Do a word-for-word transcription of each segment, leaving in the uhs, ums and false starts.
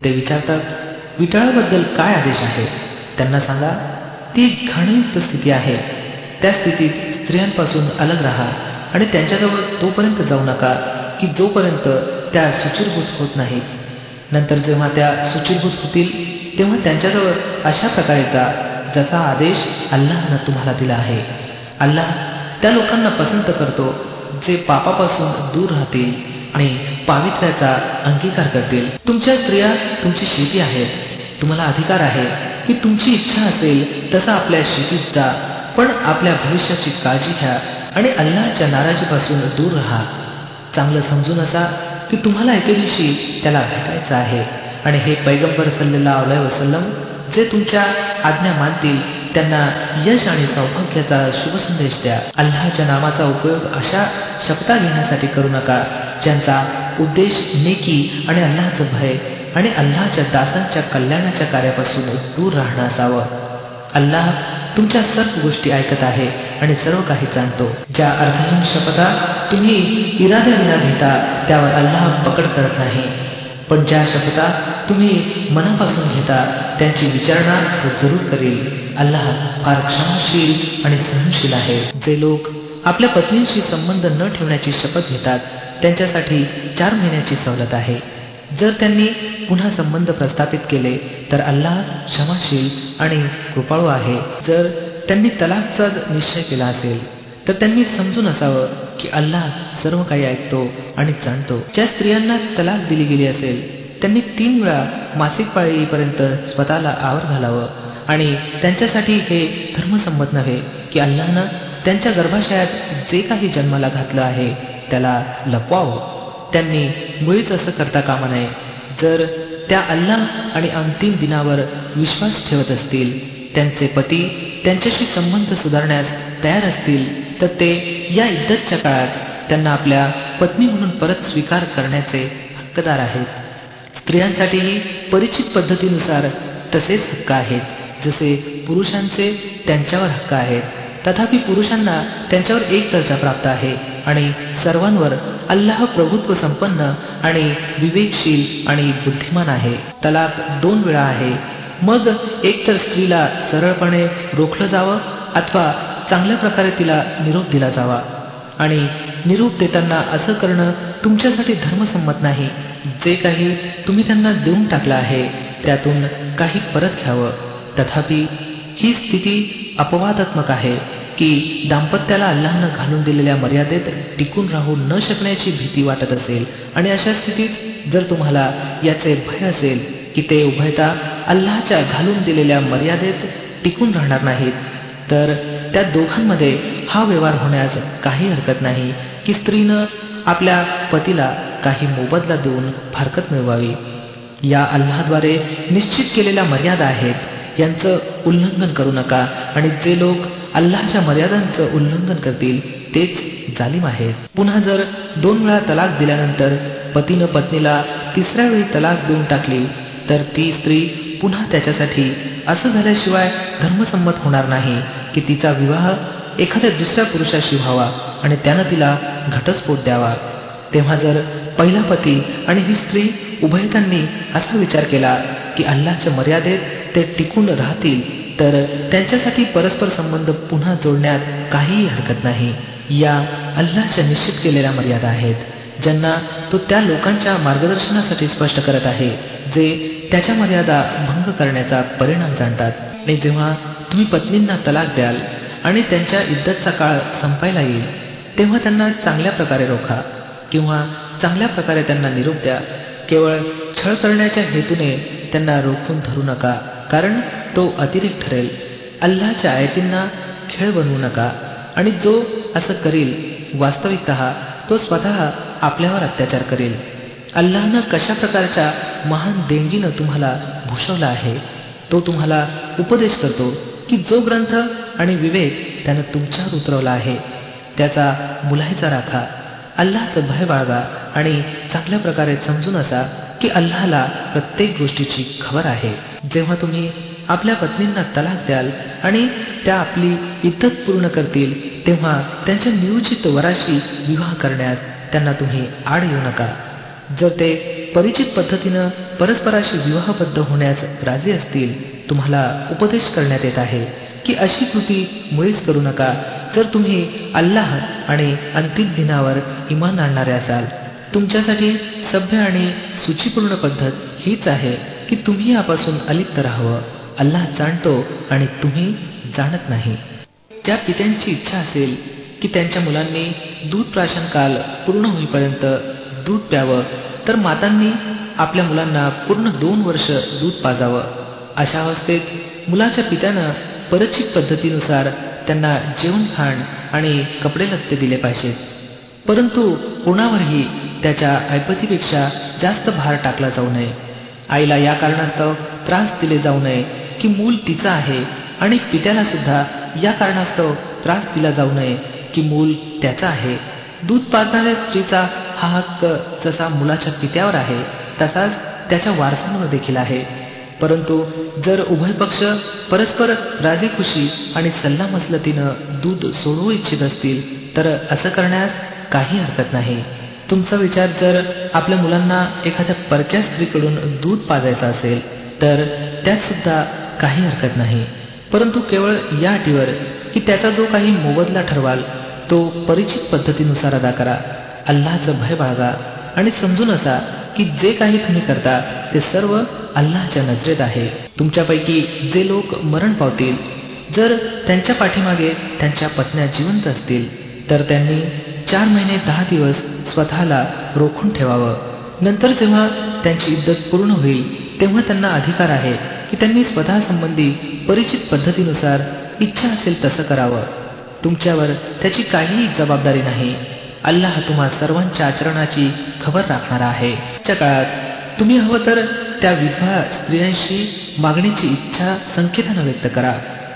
ते विचारतात, विटाळाबद्दल काय आदेश आहे? त्यांना सांगा, ती एक घाणयुक्त स्थिती आहे. त्या स्थितीत स्त्रियांपासून अलग राहा आणि त्यांच्याजवळ तोपर्यंत जाऊ नका की जोपर्यंत त्या शुचिर्भूत होत नाहीत. नंतर जेव्हा त्या शुचिर्भूत होतील तेव्हा त्यांच्याजवळ अशा प्रकारे जा जसा आदेश अल्लाहनं तुम्हाला दिला आहे. अल्लाह त्या लोकांना पसंत करतो जे पापापासून दूर राहतील आणि पावित्र्याचा अंगीकार करतील. तुमच्या स्त्रिया तुमची शेती आहेत. तुम्हाला अधिकार आहे की तुमची इच्छा असेल तसं आपल्या शेतीत जा, पण आपल्या भविष्याची काळजी घ्या आणि अल्लाहच्या नाराजीपासून दूर राहा. चांगलं समजून असा की तुम्हाला एके दिवशी त्याला भेटायचं आहे आणि हे पैगंबर सल्लल्लाहु अलैहि वसल्लम जे तुमच्या आज्ञा मानतील त्यांना यश आणि सौभाग्याचा शुभ संदेश द्या. अल्लाहच्या नामाचा उपयोग अशा शपथा घेण्यासाठी करू नका ज्यांचा उद्देश नेकी आणि अल्लाहचं भय आणि अल्लाहच्या दासांच्या कल्याणाच्या कार्यापासून दूर राहणं असावं. अल्लाह तुमच्या सर्व गोष्टी ऐकत आहे आणि सर्व काही जाणतो. ज्या अर्थहीन शपथा तुम्ही इराद्याविना घेता त्यावर अल्लाह पकड करत नाही, पण ज्या शपथा तुम्ही मनापासून घेता त्यांची विचारणा तो जरूर करेल. अल्लाह फार क्षमाशील आणि सहनशील आहे. जे लोक आपल्या पत्नींशी संबंध न ठेवण्याची शपथ घेतात त्यांच्यासाठी चार महिन्याची सवलत आहे. जर त्यांनी पुन्हा संबंध प्रस्थापित केले तर अल्लाह क्षमाशील आणि कृपाळू आहे. जर त्यांनी तलाकचा निश्चय केला असेल तर त्यांनी समजून असावं की अल्लाह सर्व काही ऐकतो आणि जाणतो. ज्या स्त्रियांना तलाक दिली गेली असेल त्यांनी तीन वेळा मासिक पाळी येईपर्यंत स्वतःला आवर घालावं आणि त्यांच्यासाठी हे धर्मसंमत नव्हे की अल्लाहनं त्यांच्या गर्भाशयात जे काही जन्माला घातलं आहे त्याला लपवावं. त्यांनी मुळीच असं करता कामा नये. जर त्या अल्लाह आणि अंतिम दिनावर विश्वास ठेवत असतील, त्यांचे पती त्यांच्याशी संबंध सुधारण्यास तयार असतील तर ते या इद्दतच्या काळात त्यांना आपल्या पत्नी म्हणून परत स्वीकार करण्याचे हक्कदार आहेत. स्त्रियांसाठीही परिचित पद्धतीनुसार तसेच हक्क आहेत जसे पुरुषांचे त्यांच्यावर हक्क आहेत. तथापि पुरुषांना त्यांच्यावर एक दर्जा प्राप्त आहे आणि सर्वांवर अल्लाह प्रभुत्व संपन्न आणि विवेकशील आणि बुद्धिमान आहे. तलाक दोन वेळा आहे. मग एकतर स्त्रीला सरळपणे रोखलं जावं अथवा चांगल्या प्रकारे तिला निरोप दिला जावा आणि निरोप देताना असं करणं तुमच्यासाठी धर्मसंमत नाही. जे काही तुम्ही त्यांना देऊन टाकलं आहे त्यातून काही परत घ्यावं. तथापि ही स्थिती अपवादात्मक आहे की दाम्पत्याला अल्लाहनं घालून दिलेल्या मर्यादेत टिकून राहू न शकण्याची भीती वाटत असेल आणि अशा स्थितीत जर तुम्हाला याचे भय असेल की ते उभयता अल्लाहच्या घालून दिलेल्या मर्यादेत टिकून राहणार नाहीत तर त्या दोघांमध्ये हा व्यवहार होण्यास काही हरकत नाही की स्त्रीनं आपल्या पतीला काही मोबदला देऊन फारकत मिळवावी. या अल्लाहद्वारे निश्चित केलेल्या मर्यादा आहेत, यांचं उल्लंघन करू नका आणि जे लोक अल्लाहच्या मर्यादांचं उल्लंघन करतील तेच जालिम आहेत. पुन्हा जर दोन वेळा तलाक दिल्यानंतर पतीनं पत्नीला तिसऱ्या वेळी तलाक देऊन टाकली तर ती स्त्री पुन्हा त्याच्यासाठी असं झाल्याशिवाय धर्मसंमत होणार नाही की तिचा विवाह एखाद्या दुसऱ्या पुरुषाशी व्हावा आणि त्यानं तिला घटस्फोट द्यावा. तेव्हा जर पहिला पती आणि ही स्त्री उभयतांनी असा विचार केला की अल्लाहच्या मर्यादेत ते टिकून राहतील तर त्यांच्यासाठी परस्पर संबंध पुन्हा जोडण्यात काहीही हरकत नाही. या अल्लाहच्या निश्चित केलेल्या मर्यादा आहेत ज्यांना तो त्या लोकांच्या मार्गदर्शनासाठी स्पष्ट करत आहे जे त्याच्या मर्यादा भंग करण्याचा परिणाम जाणतात. आणि जेव्हा तुम्ही पत्नींना तलाक द्याल आणि त्यांच्या इद्दतचा काळ संपायला येईल तेव्हा त्यांना चांगल्या प्रकारे रोखा किंवा चांगल्या प्रकारे त्यांना निरोप द्या. केवळ छळ करण्याच्या हेतूने त्यांना रोखून धरू नका कारण तो अतिरेक ठरेल. अल्लाहच्या आयतींना खेळ बनवू नका आणि जो असं करील वास्तविकतः तो स्वतः आपल्यावर अत्याचार करेल. अल्लाहनं कशा प्रकारच्या महान देणगीनं तुम्हाला भूषवला आहे तो तुम्हाला उपदेश करतो की जो ग्रंथ आणि विवेक त्यानं तुमच्यावर उतरवला आहे त्याचा मुलाहिजा राखा. अल्लाहचं भय बाळगा आणि चांगल्या प्रकारे समजून असा की अल्लाहला प्रत्येक गोष्टीची खबर आहे. जेव्हा तुम्ही आपल्या पत्नींना तलाक द्याल आणि त्या आपली इद्दत पूर्ण करतील तेव्हा त्यांच्या नियोजित वराशी विवाह करण्यास त्यांना तुम्ही आड येऊ नका. जर ते परिचित पद्धतीनं परस्पराशी विवाहबद्ध होण्यास राजी असतील, तुम्हाला उपदेश करण्यात येत आहे की अशी कृती मुळीच करू नका जर तुम्ही अल्लाह आणि अंतिम दिनावर इमान आणणारे असाल. तुमच्यासाठी सभ्य आणि सूचीपूर्ण पद्धत हीच आहे की तुम्ही यापासून अलिप्त राहावं. अल्लाह जाणतो आणि तुम्ही जाणत नाही. ज्या पित्यांची इच्छा असेल की त्यांच्या मुलांनी दूध प्राशन काल पूर्ण होईपर्यंत दूध प्यावं, तर मातांनी आपल्या मुलांना पूर्ण दोन वर्ष दूध पाजावं. अशा अवस्थेत मुलाच्या पित्यानं परिचित पद्धतीनुसार त्यांना जेवण खाण आणि कपडे लत्ते दिले पाहिजेत. परंतु कोणावरही त्याच्या ऐपतीपेक्षा जास्त भार टाकला जाऊ नये. आईला या कारणास्तव त्रास दिले जाऊ नये की मूल तिचं आहे आणि पित्याला सुद्धा या कारणास्तव त्रास दिला जाऊ नये की मूल त्याचा आहे. दूध पाजणाऱ्या स्त्रीचा हा हक्क जसा मुलाच्या पित्यावर आहे तसाच त्याच्या वारसांवर देखील आहे. परंतु जर उभय पक्ष परस्पर राजीखुशी आणि सल्लामसलतीनं दूध सोडवू इच्छित असतील तर असं करण्यास काही हरकत नाही. तुमचा विचार जर आपल्या मुलांना एखाद्या परक्या स्त्रीकडून दूध पाजायचं असेल तर त्यात सुद्धा काही हरकत नाही, परंतु केवळ या अटीवर की त्याचा जो काही मोबदला ठरवाल तो परिचित पद्धतीनुसार अदा करा. अल्लाहचं भय बाळगा आणि समजून असा की जे काही तुम्ही करता ते सर्व अल्लाहच्या नजरेत आहे. तुमच्यापैकी जे लोक मरण पावतील, जर त्यांच्या पाठीमागे त्यांच्या पत्न्या जिवंत असतील तर त्यांनी चार महिने दहा दिवस स्वतःला रोखून ठेवावं. नंतर जेव्हा त्यांची इद्दत पूर्ण होईल तेव्हा त्यांना अधिकार आहे की त्यांनी स्वतः संबंधी परिचित पद्धतीनुसार इच्छा असेल तसं करावं. तुमच्यावर त्याची काहीही जबाबदारी नाही. अल्लाह तुम्हा सर्वांच्या आचरणाची खबर राखणारा आहे. त्या काळात तुम्ही हवं तर त्या विधवा स्त्रियांशी मागण्याची इच्छा संकेतानं व्यक्त करा,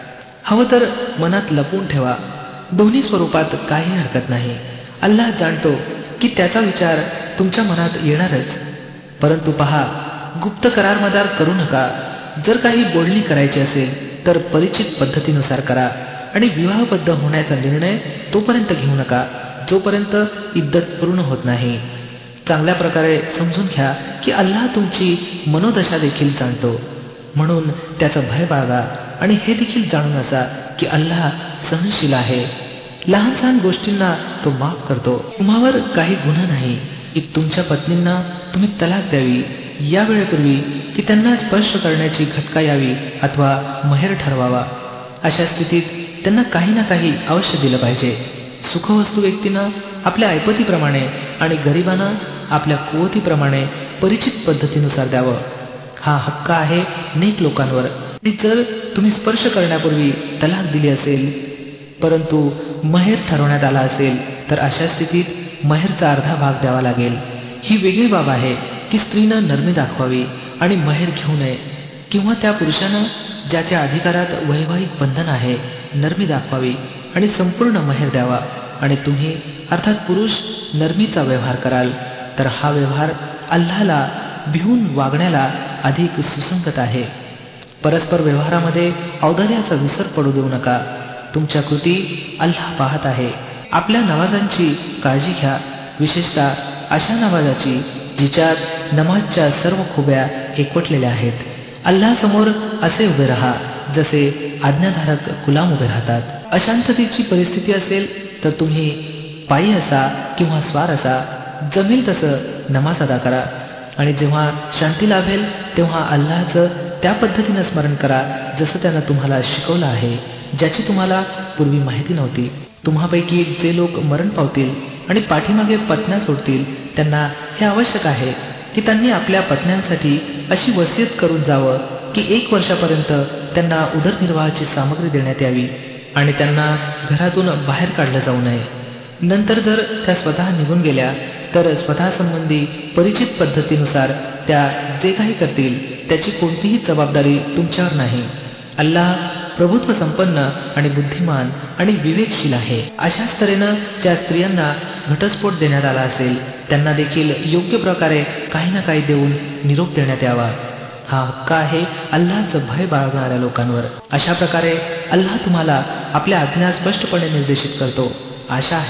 हवं तर मनात लपवून ठेवा. दोन्ही स्वरूपात काही हरकत नाही. अल्लाह जाणतो की त्याचा विचार तुमच्या मनात येणारच. परंतु पहा, गुप्त करारमदार करू नका. जर काही बोलणी करायची असेल तर परिचित पद्धतीनुसार करा आणि विवाहबद्ध होण्याचा निर्णय तोपर्यंत घेऊ नका जोपर्यंत इद्दत पूर्ण होत नाही. चांगल्या प्रकारे समजून घ्या की अल्लाह तुमची मनोदशा देखील जाणतो, म्हणून त्याचं भय बाळगा आणि हे देखील जाणून असा की अल्लाह सहनशील आहे. लहान सहान गोष्टींना तो माफ करतो. तुम्हावर काही गुन्हा नाही की तुमच्या पत्नींना तुम्ही तलाक द्यावी या वेळेपूर्वी की त्यांना स्पर्श करण्याची घटका यावी अथवा महेर ठरवावा. अशा स्थितीत त्यांना काही ना काही अवश्य दिलं पाहिजे. सुखवस्तू व्यक्तीनं आपल्या ऐपतीप्रमाणे आणि गरिबांना आपल्या कुवतीप्रमाणे परिचित पद्धतीनुसार द्यावं. हा हक्क आहे नेक लोकांवर. जर तुम्ही स्पर्श करण्यापूर्वी तलाक दिली असेल परंतु महेर ठरवण्यात आला असेल तर अशा स्थितीत महेरचा अर्धा भाग द्यावा लागेल. ही वेगळी बाब आहे की स्त्रीनं नरमी दाखवावी आणि महेर घेऊ नये, किंवा त्या पुरुषानं ज्याच्या अधिकारात वैवाहिक बंधन आहे नरमी दाखवावी आणि संपूर्ण महेर द्यावा आणि तुम्ही अर्थात पुरुष नरमीचा व्यवहार कराल तर हा व्यवहार अल्लाहला भिवून वागण्याला अधिक सुसंगत आहे. परस्पर व्यवहारामध्ये औदार्याचा विसर पडू देऊ नका. तुमच्या कृती अल्लाह पाहत आहे. आपल्या नमाजांची काळजी घ्या, विशेषतः अशा नमाजाची जिच्यात नमाजच्या सर्व खुब्या एकवटलेल्या आहेत. अल्लाह समोर असे उभे राहा जसे आज्ञाधारक गुलाम उभे राहतात. अशांततेची परिस्थिती असेल तर तुम्ही पायी असा किंवा स्वार असा जमेल तसं नमाज अदा करा आणि जेव्हा शांती लाभेल तेव्हा अल्लाहचं त्या पद्धतीनं स्मरण करा जसं त्यानं तुम्हाला शिकवलं आहे, ज्याची तुम्हाला पूर्वी माहिती नव्हती. तुम्हापैकी जे लोक मरण पावतील आणि पाठीमागे पत्न्या सोडतील त्यांना हे आवश्यक आहे की त्यांनी आपल्या पत्न्यांसाठी अशी वसियत करून जावं की एक वर्षापर्यंत त्यांना उदरनिर्वाहाची सामग्री देण्यात यावी आणि त्यांना घरातून बाहेर काढलं जाऊ नये. नंतर जर त्या स्वतः निघून गेल्या तर स्वतः संबंधी परिचित पद्धतीनुसार त्या जे काही करतील त्याची कोणतीही जबाबदारी तुमच्यावर नाही. अल्लाह प्रभुत्व संपन्न आणि बुद्धिमान आणि विवेकशील आहे. अशाच तऱ्हेनं ज्या स्त्रियांना घटस्फोट देण्यात आला असेल त्यांना देखील योग्य प्रकारे काही ना काही देऊन निरोप देण्यात यावा. हा हक्क आहे अल्लाहचं भय बाळगणाऱ्या लोकांवर. अशा प्रकारे अल्लाह तुम्हाला आपल्या आज्ञा स्पष्टपणे निर्देशित करतो. आशा आहे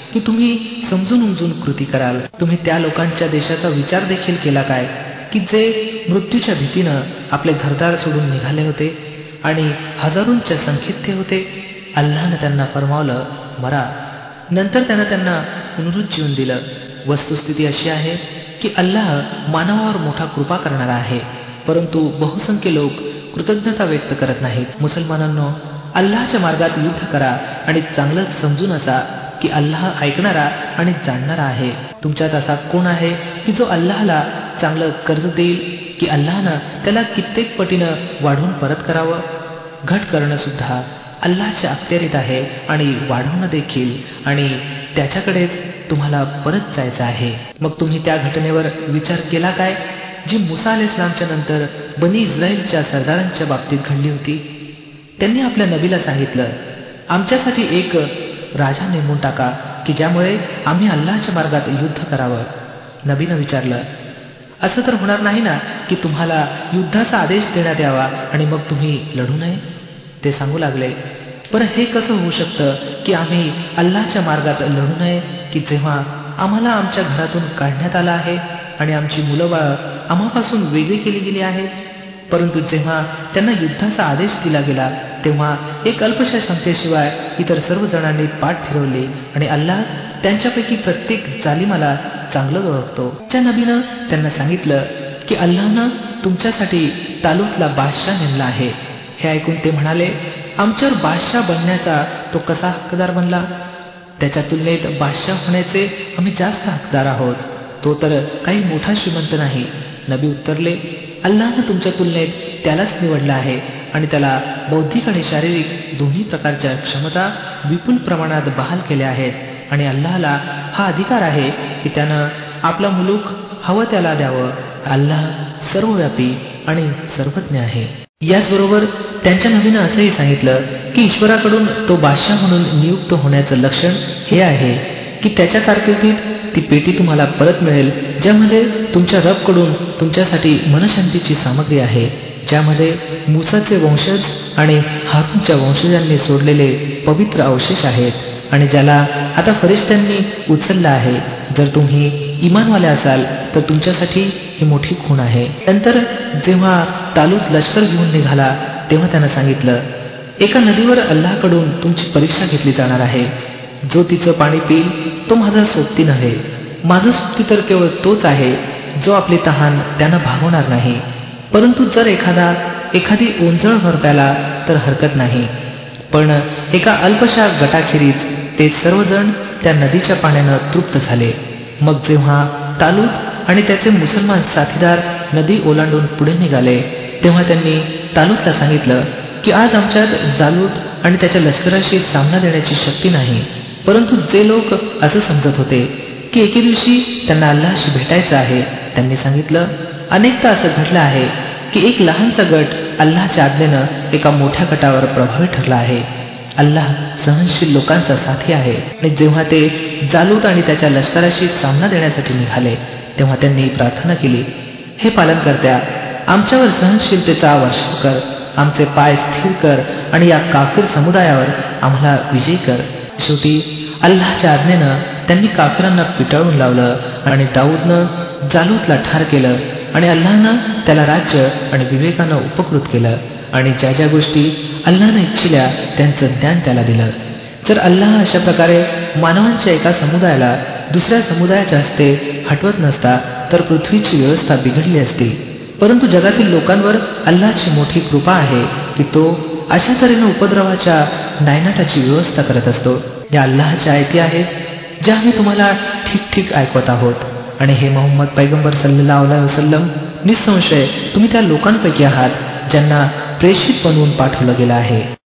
की तुम्ही समजून उमजून कृती कराल? तुम्ही त्या लोकांच्या देशाचा विचार देखील केला काय की जे मृत्यूच्या भीतीनं आपले घरदार सोडून निघाले होते आणि हजारोंच्या संख्येत ते होते? अल्लाहनं त्यांना फरमावलं, मरा. नंतर त्यानं त्यांना पुनरुज्जीवन दिलं. वस्तुस्थिती अशी आहे की अल्लाह मानवावर मोठा कृपा करणारा आहे, परंतु बहुसंख्य लोक कृतज्ञता व्यक्त करत नाहीत. मुसलमानांनो, अल्लाहच्या मार्गात युद्ध करा आणि चांगलंच समजून असा की अल्लाह ऐकणारा आणि जाणणारा आहे. तुमच्यात असा कोण आहे की जो अल्लाहला चांगलं कर्ज देईल की अल्लाहनं त्याला कित्येक पटीनं वाढवून परत करावं? घट करणं सुद्धा अल्लाहच्या अखत्यारीत आहे आणि वाढवणं देखील, आणि त्याच्याकडेच तुम्हाला परत जायचं आहे. मग तुम्ही त्या घटनेवर विचार केला काय जी मुसा अलैहिस्सलामच्या नंतर बनी इस्रायलच्या सरदारांच्या बाबतीत घडली होती? त्यांनी आपल्या नबीला सांगितलं, आमच्यासाठी एक राजा नेमून टाका की ज्यामुळे आम्ही अल्लाहच्या मार्गात युद्ध करावं. नबीनं विचारलं, असं तर होणार नाही ना की तुम्हाला युद्धाचा आदेश देण्यात यावा आणि मग तुम्ही लढू नये? ते सांगू लागले, पण हे कसं होऊ शकतं की आम्ही अल्लाहच्या मार्गात लढू नये की जेव्हा आम्हाला आमच्या घरातून काढण्यात आलं आहे आणि आमची मुलं बाळं आम्हापासून वेगळी केली गेली आहेत? परंतु जेव्हा त्यांना युद्धाचा आदेश दिला गेला तेव्हा एक अल्पशा शंकेशिवाय इतर सर्व जणांनी पाठ फिरवली आणि अल्लाह त्यांच्यापैकी प्रत्येक जालिमाला चांगलं ओळखतो. त्या नबीनं त्यांना सांगितलं की अल्लाहनं तुमच्यासाठी तालूतला बादशाह नेमला आहे. हे ऐकून ते म्हणाले, आमच्यावर बादशाह बनण्याचा तो कसा हक्कदार बनला? त्याच्या तुलनेत बादशाह होण्याचे आम्ही जास्त हकदार आहोत. तो तर काही मोठा श्रीमंत नाही. नबी उत्तरले, अल्लाहनं तुमच्या तुलनेत त्यालाच निवडलं आहे आणि त्याला बौद्धिक आणि शारीरिक दोन्ही प्रकारच्या क्षमता विपुल प्रमाणात बहाल केल्या आहेत, आणि अल्लाहला हा अधिकार आहे की त्यानं आपला मुलूक हवं त्याला द्यावं. अल्लाह सर्वव्यापी आणि सर्वज्ञ आहे. याचबरोबर त्यांच्या नबीनं असंही सांगितलं की ईश्वराकडून तो बादशाह म्हणून नियुक्त होण्याचं लक्षण हे आहे की त्याच्या कारकिर्दीत ती पेटी तुम्हाला परत मिळेल ज्यामध्ये तुमच्या रबकडून तुमच्यासाठी मनशांतीची सामग्री आहे, ज्यामध्ये मूसाचे वंशज आणि हारूनच्या वंशजांनी सोडलेले पवित्र अवशेष आहेत आणि ज्याला आता फरिश्त्यांनी उचललं आहे. जर तुम्ही इमानवाले असाल तर तुमच्यासाठी ही मोठी खूण आहे. नंतर जेव्हा तालूत लष्कर घेऊन निघाला तेव्हा त्यानं सांगितलं, एका नदीवर अल्लाहकडून तुमची परीक्षा घेतली जाणार आहे. जो तिचं पाणी पिईल तो माझा सोबती नव्हे. माझं सोबती तर केवळ तोच आहे जो आपली तहान त्यानं भागवणार नाही. परंतु जर एखादा एखादी ओंजळ भर प्याला तर हरकत नाही. पण एका अल्पशा गटाखेरीज ते सर्वजण त्या नदीच्या पाण्यानं तृप्त झाले. मग जेव्हा तालूत आणि त्याचे मुसलमान साथीदार नदी ओलांडून पुढे निघाले तेव्हा त्यांनी तालूतला सांगितलं की आज आमच्यात जालूत आणि त्याच्या लष्कराशी सामना देण्याची शक्ती नाही. परंतु जे लोक असं समजत होते की एके दिवशी त्यांना अल्लाहशी भेटायचं आहे, त्यांनी सांगितलं, अनेकदा असं घडलं आहे की एक लहानसा गट अल्लाहच्या आज्ञेनं एका मोठ्या गटावर प्रभावी ठरला आहे. अल्लाह सहनशील लोकांचा साथी आहे. आणि जेव्हा ते जालूत आणि त्याच्या लष्कराशी सामना देण्यासाठी निघाले तेव्हा त्यांनी प्रार्थना केली, हे पालनकर्त्या, आमच्यावर सहनशीलतेचा वर्षाव कर, आमचे पाय स्थिर कर आणि या काफिर समुदायावर आम्हाला विजयी कर. शेवटी अल्लाहच्या आज्ञेनं त्यांनी काफिरांना पिटाळून लावलं आणि दाऊदनं जालूतला ठार केलं आणि अल्लाहनं त्याला राज्य आणि विवेकानं उपकृत केलं आणि ज्या ज्या गोष्टी अल्लाहनं इच्छिल्या त्यांचं ज्ञान त्याला दिलं. जर अल्लाह अशा प्रकारे मानवांच्या एका समुदायाला दुसऱ्या समुदायाच्या हस्ते हटवत नसता तर पृथ्वीची व्यवस्था बिघडली असती. परंतु जगातील लोकांवर अल्लाहची मोठी कृपा आहे की तो अशा तऱ्हेनं उपद्रवाच्या नायनाटाची व्यवस्था करत असतो. या अल्लाहच्या आयती आहेत ज्या आम्ही तुम्हाला ठीक ठीक ऐकवत आहोत. आणि हे मोहम्मद पैगंबर सल्लल्लाहु अलैहि वसल्लम, निसंशय तुम्ही त्या लोकांपैकी आहात ज्यांना प्रेषित बनवून पाठवलं गेलं आहे.